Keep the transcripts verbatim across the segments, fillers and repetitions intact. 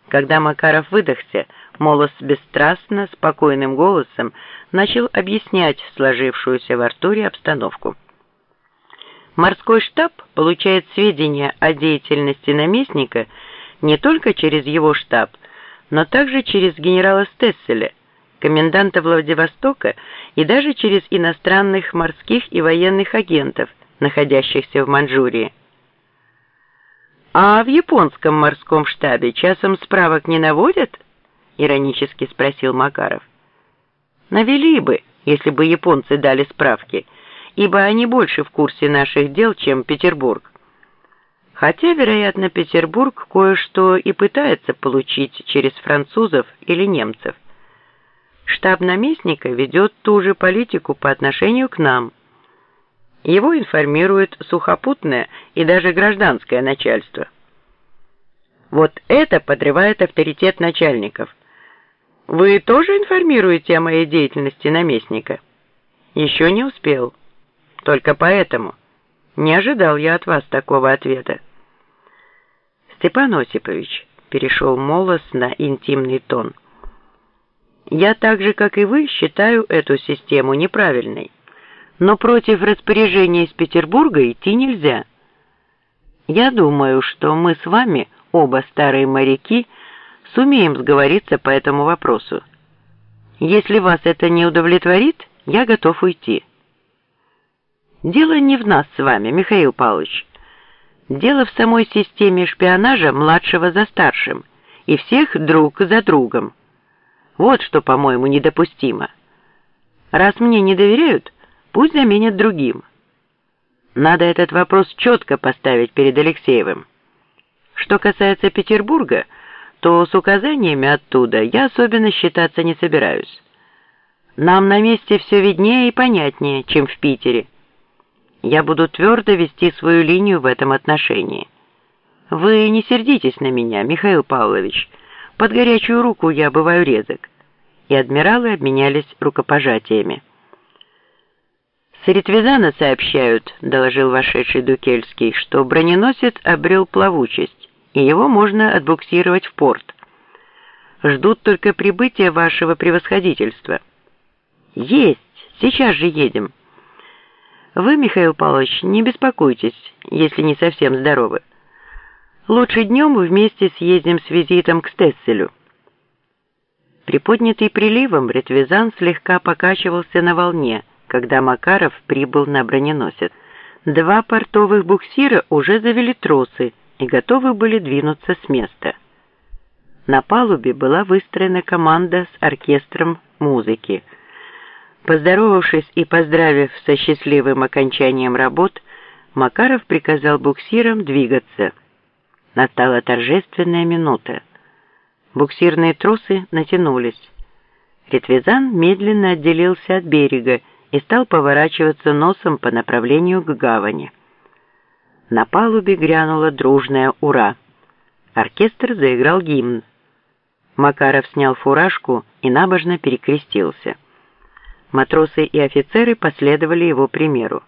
Когда Макаров выдохся, Молос бесстрастно, спокойным голосом начал объяснять сложившуюся в Артуре обстановку. Морской штаб получает сведения о деятельности наместника не только через его штаб, но также через генерала Стесселя, коменданта Владивостока и даже через иностранных морских и военных агентов, находящихся в Манчжурии. «А в японском морском штабе часом справок не наводят?» — иронически спросил Макаров. «Навели бы, если бы японцы дали справки, ибо они больше в курсе наших дел, чем Петербург. Хотя, вероятно, Петербург кое-что и пытается получить через французов или немцев. Штаб наместника ведет ту же политику по отношению к нам. Его информирует сухопутное и даже гражданское начальство. Вот это подрывает авторитет начальников. Вы тоже информируете о моей деятельности наместника? Еще не успел. Только поэтому не ожидал я от вас такого ответа. Степан Осипович, перешел Молос на интимный тон, я так же, как и вы, считаю эту систему неправильной. Но против распоряжения из Петербурга идти нельзя. Я думаю, что мы с вами, оба старые моряки, сумеем сговориться по этому вопросу. Если вас это не удовлетворит, я готов уйти. Дело не в нас с вами, Михаил Павлович. Дело в самой системе шпионажа младшего за старшим и всех друг за другом. Вот что, по-моему, недопустимо. Раз мне не доверяют, пусть заменят другим. Надо этот вопрос четко поставить перед Алексеевым. Что касается Петербурга, то с указаниями оттуда я особенно считаться не собираюсь. Нам на месте все виднее и понятнее, чем в Питере. Я буду твердо вести свою линию в этом отношении. Вы не сердитесь на меня, Михаил Павлович. Под горячую руку я бываю резок. И адмиралы обменялись рукопожатиями. «С Ретвизана сообщают, — доложил вошедший Дукельский, — что броненосец обрел плавучесть, и его можно отбуксировать в порт. Ждут только прибытия вашего превосходительства». «Есть! Сейчас же едем!» «Вы, Михаил Павлович, не беспокойтесь, если не совсем здоровы. Лучше днем мы вместе съездим с визитом к Стесселю». Приподнятый приливом, Ретвизан слегка покачивался на волне, когда Макаров прибыл на броненосец. Два портовых буксира уже завели тросы и готовы были двинуться с места. На палубе была выстроена команда с оркестром музыки. Поздоровавшись и поздравив со счастливым окончанием работ, Макаров приказал буксирам двигаться. Настала торжественная минута. Буксирные тросы натянулись. Ретвизан медленно отделился от берега и стал поворачиваться носом по направлению к гавани. На палубе грянуло дружное «Ура!». Оркестр заиграл гимн. Макаров снял фуражку и набожно перекрестился. Матросы и офицеры последовали его примеру.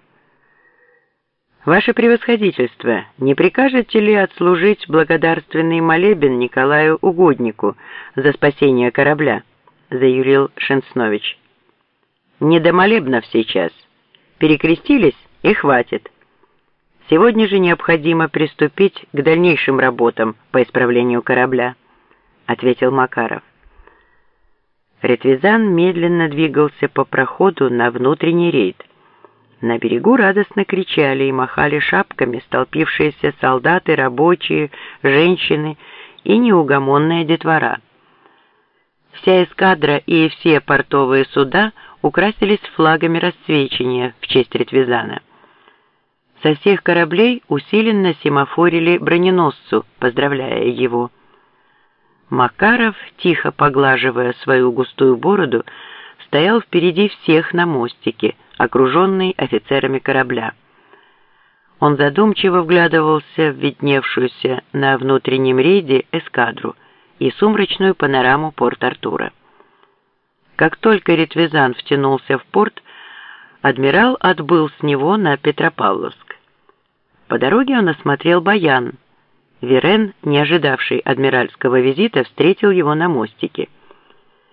«Ваше превосходительство, не прикажете ли отслужить благодарственный молебен Николаю Угоднику за спасение корабля?» — заявил Шенснович. «Не до молебнов сейчас. Перекрестились и хватит. Сегодня же необходимо приступить к дальнейшим работам по исправлению корабля», — ответил Макаров. Ретвизан медленно двигался по проходу на внутренний рейд. На берегу радостно кричали и махали шапками столпившиеся солдаты, рабочие, женщины и неугомонная детвора. Вся эскадра и все портовые суда украсились флагами расцвечения в честь Ретвизана. Со всех кораблей усиленно семафорили броненосцу, поздравляя его. Макаров, тихо поглаживая свою густую бороду, стоял впереди всех на мостике, окруженный офицерами корабля. Он задумчиво вглядывался в видневшуюся на внутреннем рейде эскадру и сумрачную панораму Порт-Артура. Как только Ретвизан втянулся в порт, адмирал отбыл с него на Петропавловск. По дороге он осмотрел Баян Вирен, не ожидавший адмиральского визита, встретил его на мостике.